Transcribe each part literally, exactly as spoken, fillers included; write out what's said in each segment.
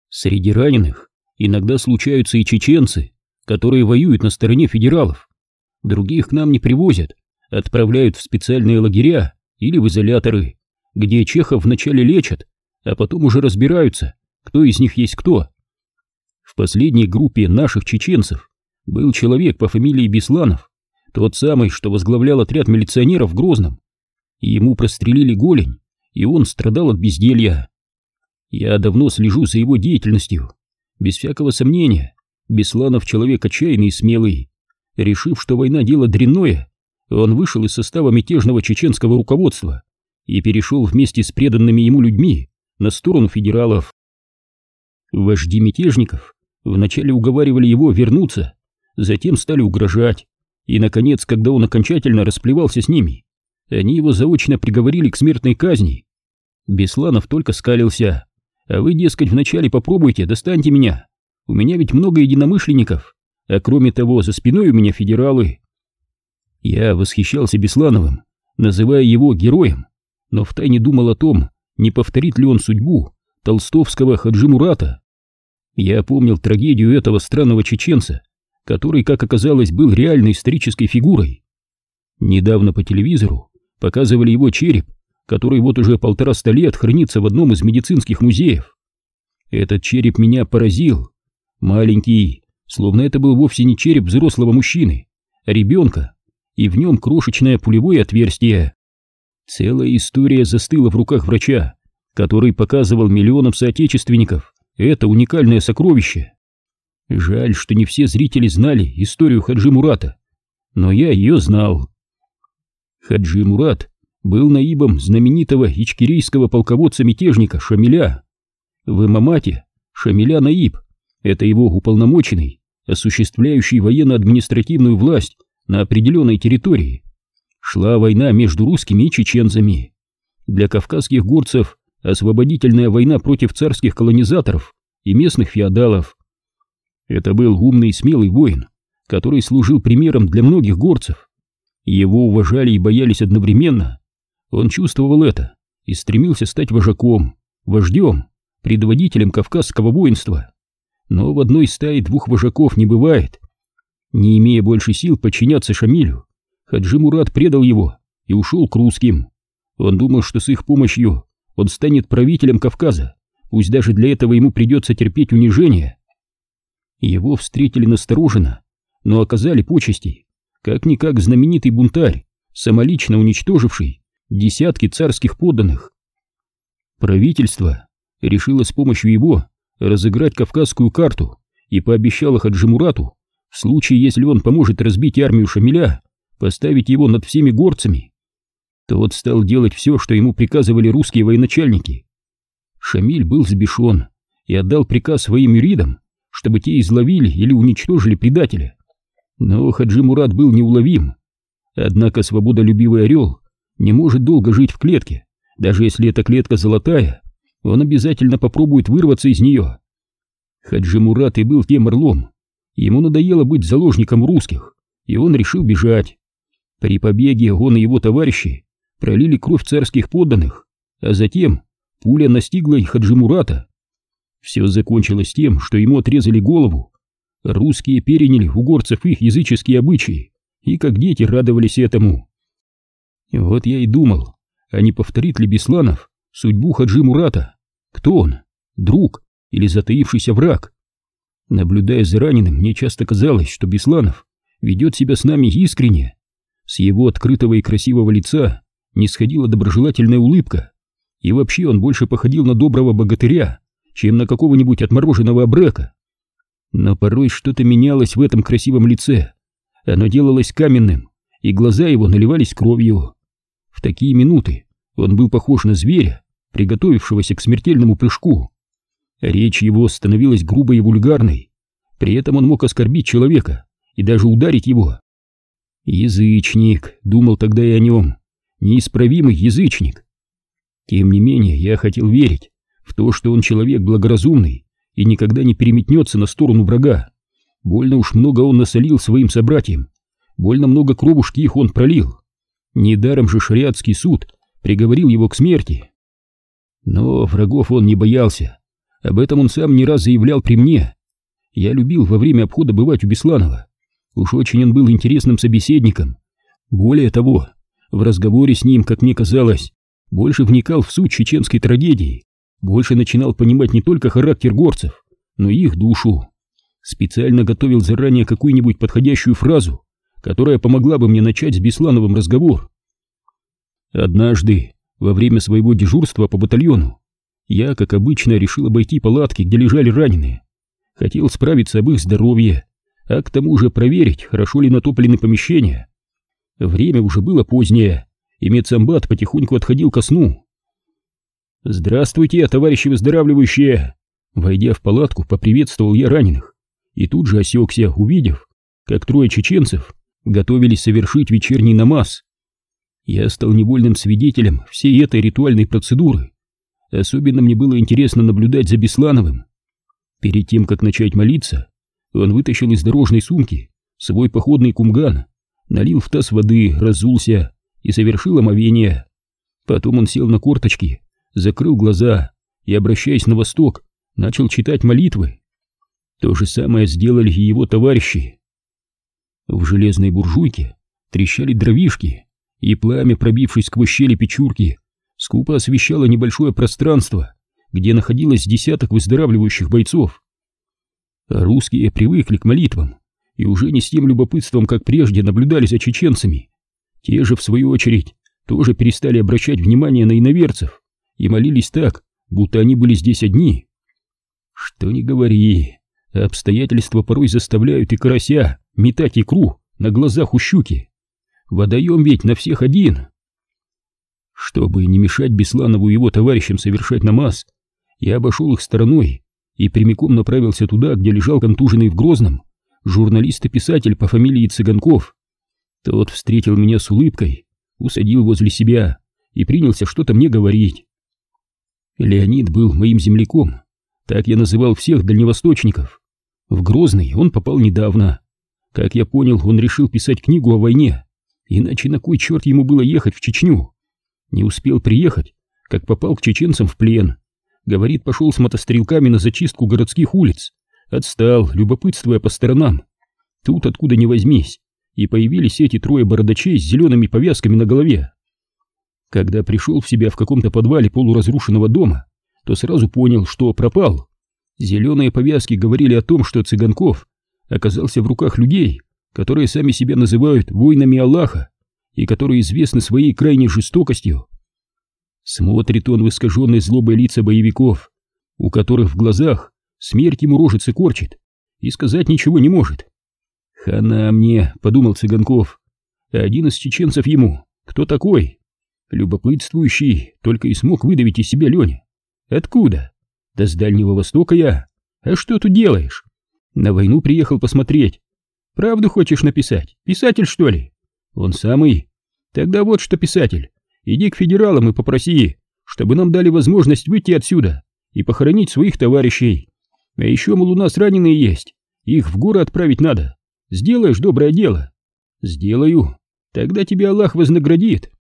Среди раненых иногда случаются и чеченцы, которые воюют на стороне федералов. Других к нам не привозят, отправляют в специальные лагеря или в изоляторы, где чехов вначале лечат, а потом уже разбираются, кто из них есть кто. В последней группе наших чеченцев был человек по фамилии Бесланов, тот самый, что возглавлял отряд милиционеров в Грозном. Ему прострелили голень, и он страдал от безделья. Я давно слежу за его деятельностью. Без всякого сомнения, Бесланов человек отчаянный и смелый. Решив, что война дело дрянное, он вышел из состава мятежного чеченского руководства и перешел вместе с преданными ему людьми на сторону федералов. Вожди мятежников вначале уговаривали его вернуться, затем стали угрожать, и, наконец, когда он окончательно расплевался с ними, они его заочно приговорили к смертной казни. Бесланов только скалился: «А вы, дескать, вначале попробуйте, достаньте меня. У меня ведь много единомышленников, а кроме того, за спиной у меня федералы». Я восхищался Беслановым, называя его героем, но втайне думал о том, не повторит ли он судьбу толстовского Хаджи Мурата. Я помнил трагедию этого странного чеченца, который, как оказалось, был реальной исторической фигурой. Недавно по телевизору показывали его череп, который вот уже полтораста лет хранится в одном из медицинских музеев. Этот череп меня поразил. Маленький, словно это был вовсе не череп взрослого мужчины, а ребенка, и в нем крошечное пулевое отверстие. Целая история застыла в руках врача, который показывал миллионам соотечественников это уникальное сокровище. Жаль, что не все зрители знали историю Хаджи Мурата, но я ее знал. Хаджи Мурат был наибом знаменитого ичкерийского полководца-мятежника Шамиля. В Имамате Шамиля наиб — это его уполномоченный, осуществляющий военно-административную власть на определенной территории. Шла война между русскими и чеченцами. Для кавказских горцев освободительная война против царских колонизаторов и местных феодалов. Это был умный и смелый воин, который служил примером для многих горцев. Его уважали и боялись одновременно. Он чувствовал это и стремился стать вожаком, вождем, предводителем кавказского воинства. Но в одной стае двух вожаков не бывает. Не имея больше сил подчиняться Шамилю, Хаджи Мурат предал его и ушел к русским. Он думал, что с их помощью он станет правителем Кавказа, пусть даже для этого ему придется терпеть унижение. Его встретили настороженно, но оказали почести, как-никак знаменитый бунтарь, самолично уничтоживший десятки царских подданных. Правительство решило с помощью его разыграть кавказскую карту и пообещало Хаджи Мурату, в случае, если он поможет разбить армию Шамиля, поставить его над всеми горцами. Тот стал делать все, что ему приказывали русские военачальники. Шамиль был взбешен и отдал приказ своим юридам, чтобы те изловили или уничтожили предателя. Но Хаджи Мурат был неуловим. Однако свободолюбивый орел не может долго жить в клетке. Даже если эта клетка золотая, он обязательно попробует вырваться из нее. Хаджи Мурат и был тем орлом. Ему надоело быть заложником русских, и он решил бежать. При побеге он и его товарищи пролили кровь царских подданных, а затем пуля настигла и Хаджи Мурата. Все закончилось тем, что ему отрезали голову. Русские переняли у горцев их языческие обычаи, и как дети радовались этому. Вот я и думал, а не повторит ли Бесланов судьбу Хаджи Мурата? Кто он? Друг или затаившийся враг? Наблюдая за раненым, мне часто казалось, что Бесланов ведет себя с нами искренне. С его открытого и красивого лица не сходила доброжелательная улыбка, и вообще он больше походил на доброго богатыря, чем на какого-нибудь отмороженного абрека. Но порой что-то менялось в этом красивом лице. Оно делалось каменным, и глаза его наливались кровью. В такие минуты он был похож на зверя, приготовившегося к смертельному прыжку. Речь его становилась грубой и вульгарной. При этом он мог оскорбить человека и даже ударить его. Язычник, думал тогда я о нем, неисправимый язычник. Тем не менее, я хотел верить в то, что он человек благоразумный и никогда не переметнется на сторону врага. Больно уж много он насолил своим собратьям, больно много кровушки их он пролил. Недаром же шариатский суд приговорил его к смерти. Но врагов он не боялся. Об этом он сам не раз заявлял при мне. Я любил во время обхода бывать у Бесланова. Уж очень он был интересным собеседником. Более того, в разговоре с ним, как мне казалось, больше вникал в суть чеченской трагедии, больше начинал понимать не только характер горцев, но и их душу. Специально готовил заранее какую-нибудь подходящую фразу, которая помогла бы мне начать с Беслановым разговор. Однажды, во время своего дежурства по батальону, я, как обычно, решил обойти палатки, где лежали раненые. Хотел справиться об их здоровье, а к тому же проверить, хорошо ли натоплены помещения. Время уже было позднее, и медсамбат потихоньку отходил ко сну. «Здравствуйте, товарищи выздоравливающие!» Войдя в палатку, поприветствовал я раненых, и тут же осекся, увидев, как трое чеченцев готовились совершить вечерний намаз. Я стал невольным свидетелем всей этой ритуальной процедуры. Особенно мне было интересно наблюдать за Беслановым. Перед тем, как начать молиться, он вытащил из дорожной сумки свой походный кумган, налил в таз воды, разулся и совершил омовение. Потом он сел на корточки, закрыл глаза и, обращаясь на восток, начал читать молитвы. То же самое сделали и его товарищи. В железной буржуйке трещали дровишки, и пламя, пробившись сквозь щели печурки, скупо освещало небольшое пространство, где находилось десяток выздоравливающих бойцов. Русские привыкли к молитвам и уже не с тем любопытством, как прежде, наблюдали за чеченцами. Те же, в свою очередь, тоже перестали обращать внимание на иноверцев и молились так, будто они были здесь одни. Что ни говори, обстоятельства порой заставляют и карася метать икру на глазах у щуки. Водоем ведь на всех один. Чтобы не мешать Бесланову и его товарищам совершать намаз, я обошел их стороной и прямиком направился туда, где лежал контуженный в Грозном журналист и писатель по фамилии Цыганков. Тот встретил меня с улыбкой, усадил возле себя и принялся что-то мне говорить. Леонид был моим земляком, так я называл всех дальневосточников. В Грозный он попал недавно. Как я понял, он решил писать книгу о войне, иначе на кой черт ему было ехать в Чечню? Не успел приехать, как попал к чеченцам в плен. Говорит, пошел с мотострелками на зачистку городских улиц. Отстал, любопытствуя по сторонам. Тут, откуда ни возьмись, и появились эти трое бородачей с зелеными повязками на голове. Когда пришел в себя в каком-то подвале полуразрушенного дома, то сразу понял, что пропал. Зеленые повязки говорили о том, что Цыганков оказался в руках людей, которые сами себя называют воинами Аллаха и которые известны своей крайней жестокостью. Смотрит он в искаженные злобой лица боевиков, у которых в глазах смерть ему рожицы корчит, и сказать ничего не может. «Хана мне», — подумал Цыганков, — один из чеченцев ему, кто такой? Любопытствующий, только и смог выдавить из себя Леня. Откуда? Да с Дальнего Востока я. А что тут делаешь? На войну приехал посмотреть. Правду хочешь написать? Писатель, что ли? Он самый. Тогда вот что, писатель, иди к федералам и попроси, чтобы нам дали возможность выйти отсюда и похоронить своих товарищей. А еще, мол, у нас раненые есть, их в горы отправить надо. Сделаешь доброе дело? Сделаю. Тогда тебя Аллах вознаградит.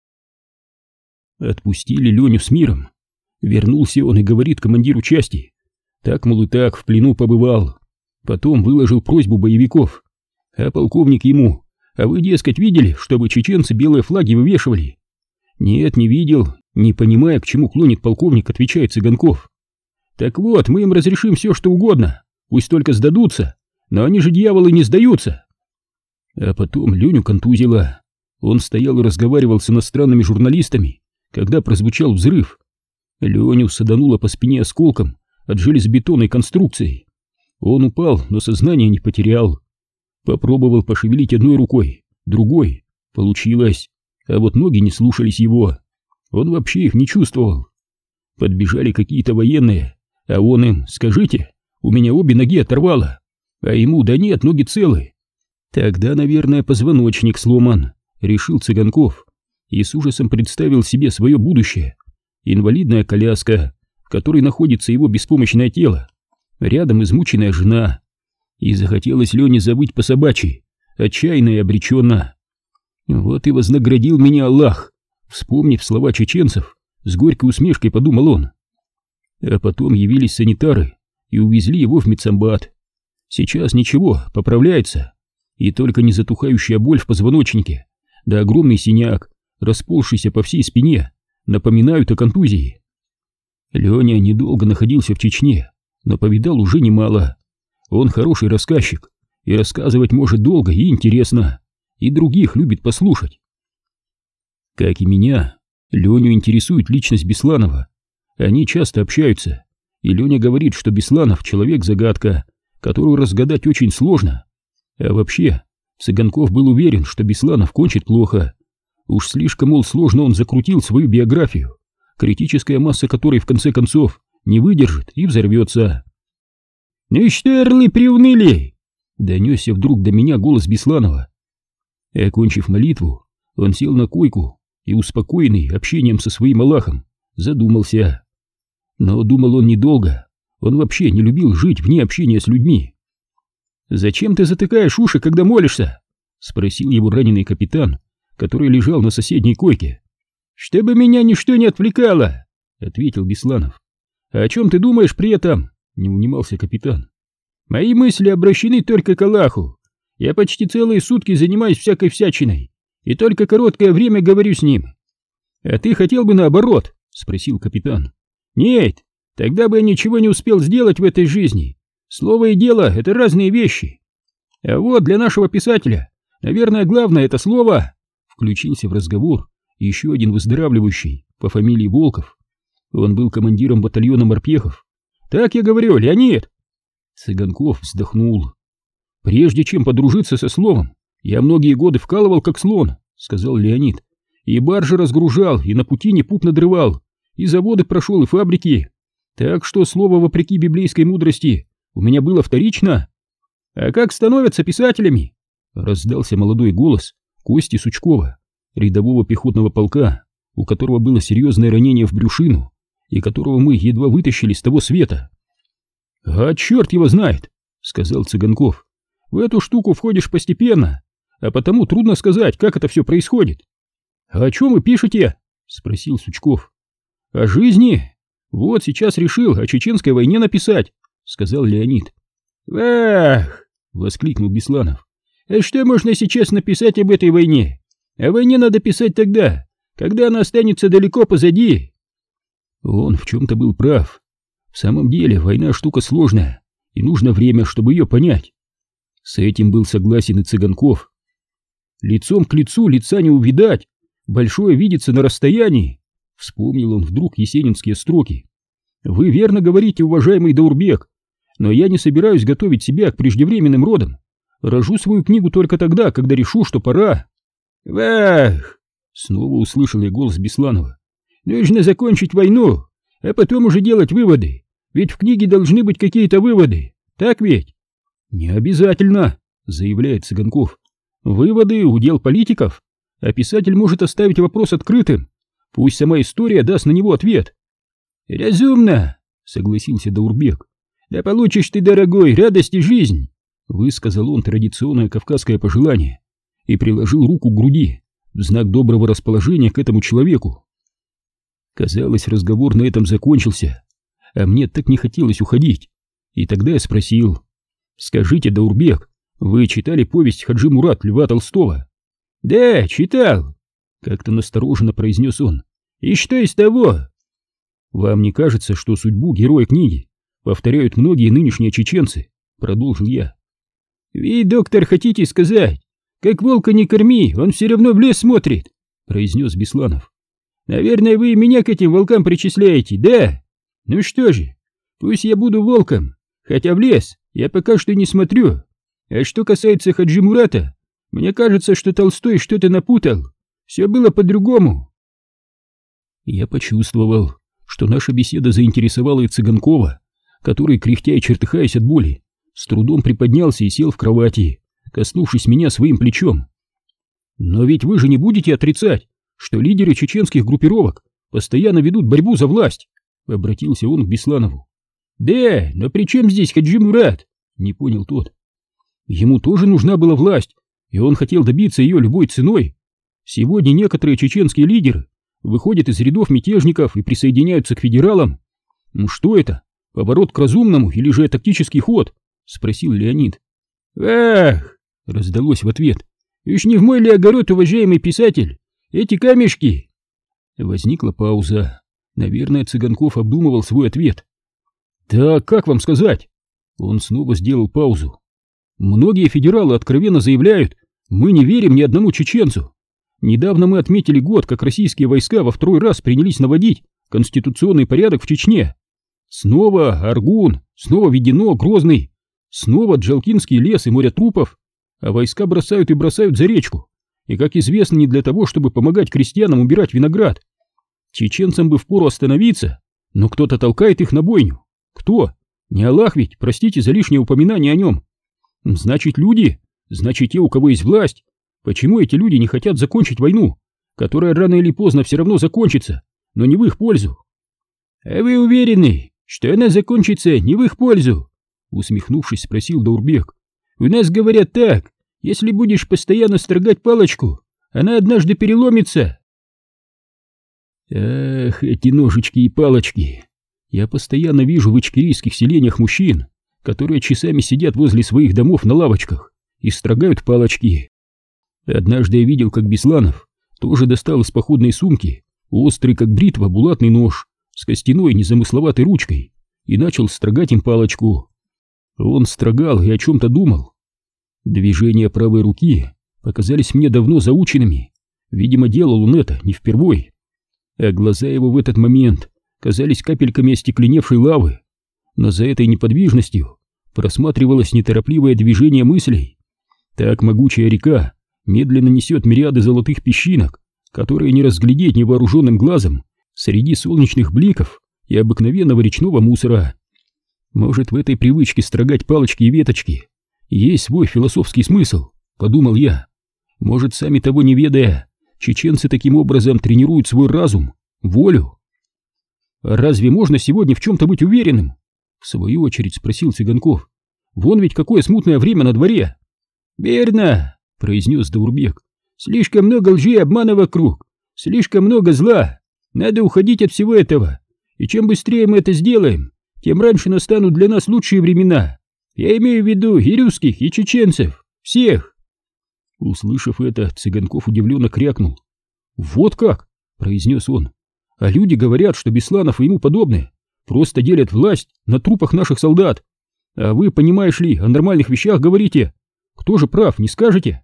Отпустили Леню с миром. Вернулся он и говорит командиру части. Так, мол, и так в плену побывал. Потом выложил просьбу боевиков. А полковник ему: а вы, дескать, видели, чтобы чеченцы белые флаги вывешивали? Нет, не видел. Не понимая, к чему клонит полковник, отвечает Цыганков. Так вот, мы им разрешим все, что угодно. Пусть только сдадутся. Но они же, дьяволы, не сдаются. А потом Леню контузило. Он стоял и разговаривал с иностранными журналистами, когда прозвучал взрыв. Леню садануло по спине осколком от железобетонной конструкции. Он упал, но сознание не потерял. Попробовал пошевелить одной рукой, другой. Получилось. А вот ноги не слушались его. Он вообще их не чувствовал. Подбежали какие-то военные, а он им: скажите, у меня обе ноги оторвало. А ему: да нет, ноги целы. Тогда, наверное, позвоночник сломан, решил Цыганков, и с ужасом представил себе свое будущее. Инвалидная коляска, в которой находится его беспомощное тело, рядом измученная жена. И захотелось Лене забыть по-собачьи, отчаянно и обреченно. Вот и вознаградил меня Аллах. Вспомнив слова чеченцев, с горькой усмешкой подумал он. А потом явились санитары и увезли его в медсанбат. Сейчас ничего, поправляется. И только незатухающая боль в позвоночнике, да огромный синяк, расползшийся по всей спине, напоминают о контузии. Леня недолго находился в Чечне, но повидал уже немало. Он хороший рассказчик и рассказывать может долго и интересно, и других любит послушать. Как и меня, Леню интересует личность Бесланова. Они часто общаются, и Леня говорит, что Бесланов человек-загадка, которую разгадать очень сложно. А вообще, Цыганков был уверен, что Бесланов кончит плохо. Уж слишком, мол, сложно он закрутил свою биографию, критическая масса которой в конце концов не выдержит и взорвется. «Ну что, орлы, приуныли?» — донесся вдруг до меня голос Бесланова. Окончив молитву, он сел на койку и, успокоенный общением со своим Аллахом, задумался. Но думал он недолго, он вообще не любил жить вне общения с людьми. «Зачем ты затыкаешь уши, когда молишься?» — спросил его раненый капитан, который лежал на соседней койке. «Чтобы меня ничто не отвлекало», — ответил Бесланов. «А о чем ты думаешь при этом?» — не унимался капитан. «Мои мысли обращены только к Аллаху. Я почти целые сутки занимаюсь всякой всячиной, и только короткое время говорю с ним». «А ты хотел бы наоборот?» — спросил капитан. «Нет, тогда бы я ничего не успел сделать в этой жизни. Слово и дело — это разные вещи. А вот для нашего писателя, наверное, главное — это слово». Включился в разговор еще один выздоравливающий по фамилии Волков. Он был командиром батальона морпехов. «Так я говорю, Леонид!» Цыганков вздохнул. «Прежде чем подружиться со словом, я многие годы вкалывал как слон», — сказал Леонид. «И баржи разгружал, и на пути не пуп надрывал, и заводы прошел, и фабрики. Так что слово, вопреки библейской мудрости, у меня было вторично». «А как становятся писателями?» — раздался молодой голос Кости Сучкова, рядового пехотного полка, у которого было серьезное ранение в брюшину и которого мы едва вытащили с того света. «А черт его знает», — сказал Цыганков. «В эту штуку входишь постепенно, а потому трудно сказать, как это все происходит». «А о чем вы пишете?» — спросил Сучков. «О жизни. Вот сейчас решил о чеченской войне написать», — сказал Леонид. «Ах!» — воскликнул Бесланов. «А что можно сейчас написать об этой войне? О войне надо писать тогда, когда она останется далеко позади». Он в чем-то был прав. В самом деле война штука сложная, и нужно время, чтобы ее понять. С этим был согласен и Цыганков. «Лицом к лицу лица не увидать, большое видится на расстоянии», — вспомнил он вдруг есенинские строки. «Вы верно говорите, уважаемый Даурбек, но я не собираюсь готовить себя к преждевременным родам. Рожу свою книгу только тогда, когда решу, что пора». «Вах!» — снова услышал я голос Бесланова. «Нужно закончить войну, а потом уже делать выводы, ведь в книге должны быть какие-то выводы, так ведь?» «Не обязательно», — заявляет Цыганков. «Выводы — удел политиков, а писатель может оставить вопрос открытым, пусть сама история даст на него ответ». «Разумно», — согласился Даурбек. «Да получишь ты, дорогой, радость и жизнь», — высказал он традиционное кавказское пожелание и приложил руку к груди в знак доброго расположения к этому человеку. Казалось, разговор на этом закончился, а мне так не хотелось уходить, и тогда я спросил: «Скажите, Даурбек, вы читали повесть Хаджи Мурат Льва Толстого?» «Да, читал», — как-то настороженно произнес он. «И что из того?» «Вам не кажется, что судьбу героя книги повторяют многие нынешние чеченцы?» — продолжил я. «Вы, доктор, хотите сказать, как волка не корми, он все равно в лес смотрит», — произнес Бесланов. «Наверное, вы меня к этим волкам причисляете, да? Ну что же, пусть я буду волком, хотя в лес я пока что не смотрю. А что касается Хаджи Мурата, мне кажется, что Толстой что-то напутал. Все было по-другому». Я почувствовал, что наша беседа заинтересовала и Цыганкова, который, кряхтя и чертыхаясь от боли, с трудом приподнялся и сел в кровати, коснувшись меня своим плечом. «Но ведь вы же не будете отрицать, что лидеры чеченских группировок постоянно ведут борьбу за власть», — обратился он к Бесланову. «Да, но при чем здесь Хаджи Мурат?» — не понял тот. «Ему тоже нужна была власть, и он хотел добиться ее любой ценой. Сегодня некоторые чеченские лидеры выходят из рядов мятежников и присоединяются к федералам. Что это? Поворот к разумному или же тактический ход? Спросил Леонид. Ах! Раздалось в ответ. Уж не в мой ли огород, уважаемый писатель? Эти камешки! Возникла пауза. Наверное, Цыганков обдумывал свой ответ. Да как вам сказать? Он снова сделал паузу. Многие федералы откровенно заявляют, мы не верим ни одному чеченцу. Недавно мы отметили год, как российские войска во второй раз принялись наводить конституционный порядок в Чечне. Снова Аргун, снова Ведено, Грозный, снова Джалкинский лес и море трупов, а войска бросают и бросают за речку, и, как известно, не для того, чтобы помогать крестьянам убирать виноград. Чеченцам бы впору остановиться, но кто-то толкает их на бойню. Кто? Не Аллах ведь, простите за лишнее упоминание о нем. Значит, люди, значит, те, у кого есть власть. Почему эти люди не хотят закончить войну, которая рано или поздно все равно закончится, но не в их пользу? А вы уверены, что она закончится не в их пользу? Усмехнувшись, спросил Даурбек. У нас говорят так, если будешь постоянно строгать палочку, она однажды переломится. Эх, эти ножички и палочки. Я постоянно вижу в ичкерийских селениях мужчин, которые часами сидят возле своих домов на лавочках и строгают палочки. Однажды я видел, как Бесланов тоже достал из походной сумки острый, как бритва, булатный нож с костяной незамысловатой ручкой и начал строгать им палочку. Он строгал и о чем-то думал. Движения правой руки показались мне давно заученными. Видимо, делал он это не впервой. А глаза его в этот момент казались капельками остекленевшей лавы. Но за этой неподвижностью просматривалось неторопливое движение мыслей. Так могучая река медленно несет мириады золотых песчинок, которые не разглядеть невооруженным глазом среди солнечных бликов и обыкновенного речного мусора. Может, в этой привычке строгать палочки и веточки есть свой философский смысл, подумал я. Может, сами того не ведая, чеченцы таким образом тренируют свой разум, волю. А разве можно сегодня в чем-то быть уверенным? В свою очередь спросил Цыганков. Вон ведь какое смутное время на дворе. Верно, произнес Даурбек. Слишком много лжи и обмана вокруг, слишком много зла. Надо уходить от всего этого. И чем быстрее мы это сделаем, тем раньше настанут для нас лучшие времена. Я имею в виду и русских, и чеченцев, всех. Услышав это, Цыганков удивленно крякнул. Вот как, произнес он. А люди говорят, что Бесланов и ему подобные просто делят власть на трупах наших солдат. А вы, понимаешь ли, о нормальных вещах говорите. Кто же прав, не скажете?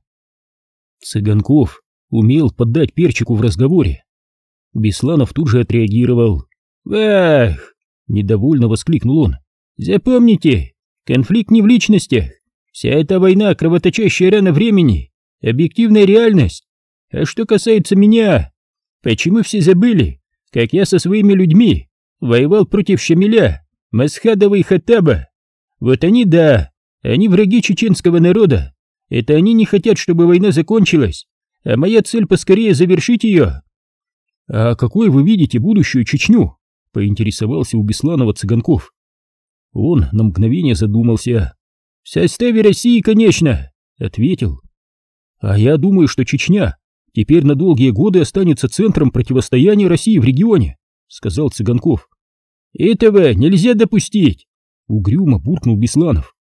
Цыганков умел поддать перчику в разговоре. Бесланов тут же отреагировал. «Ах!» — недовольно воскликнул он. «Запомните, конфликт не в личностях. Вся эта война — кровоточащая рана времени, объективная реальность. А что касается меня, почему все забыли, как я со своими людьми воевал против Шамиля, Масхадова и Хаттаба? Вот они, да, они враги чеченского народа. Это они не хотят, чтобы война закончилась, а моя цель поскорее завершить ее». «А какой вы видите будущую Чечню?» — поинтересовался у Бесланова Цыганков. Он на мгновение задумался. «В составе России, конечно», — ответил. «А я думаю, что Чечня теперь на долгие годы останется центром противостояния России в регионе», — сказал Цыганков. «Этого нельзя допустить», — угрюмо буркнул Бесланов.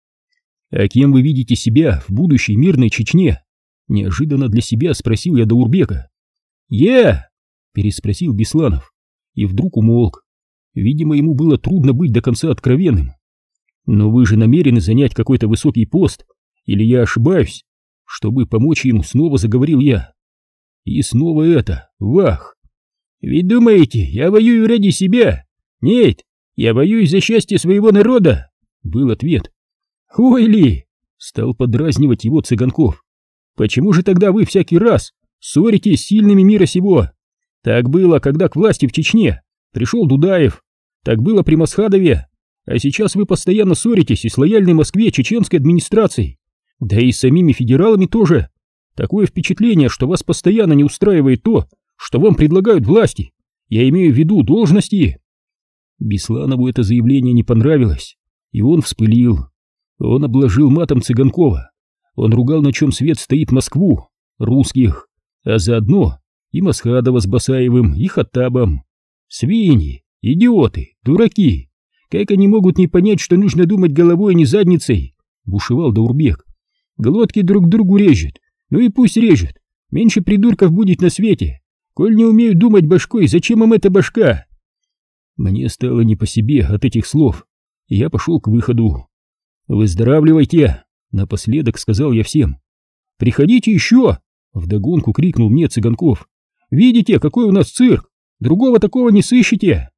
«А кем вы видите себя в будущей мирной Чечне?» — неожиданно для себя спросил я Даурбека. «Я?» — переспросил Бесланов и вдруг умолк. Видимо, ему было трудно быть до конца откровенным. «Но вы же намерены занять какой-то высокий пост, или я ошибаюсь?» Чтобы помочь ему, снова заговорил я. И снова это, вах! «Вы думаете, я воюю ради себя? Нет, я воюю за счастье своего народа!» Был ответ. «Ой ли!» — стал подразнивать его Цыганков. «Почему же тогда вы всякий раз ссоритесь с сильными мира сего? Так было, когда к власти в Чечне пришел Дудаев, так было при Масхадове, а сейчас вы постоянно ссоритесь и с лояльной Москве чеченской администрацией, да и с самими федералами тоже. Такое впечатление, что вас постоянно не устраивает то, что вам предлагают власти. Я имею в виду должности». Бесланову это заявление не понравилось, и он вспылил. Он обложил матом Цыганкова. Он ругал, на чем свет стоит, Москву, русских, а заодно и Масхадова с Басаевым, и Хаттабом. Свиньи, Идиоты, дураки! Как они могут не понять, что нужно думать головой, а не задницей? Бушевал Даурбек. Глотки друг другу режут. Ну и пусть режут. Меньше придурков будет на свете. Коль не умеют думать башкой, зачем им эта башка? Мне стало не по себе от этих слов. Я пошел к выходу. «Выздоравливайте!» — напоследок сказал я всем. «Приходите еще!» — вдогонку крикнул мне Цыганков. «Видите, какой у нас цирк! Другого такого не сыщете!»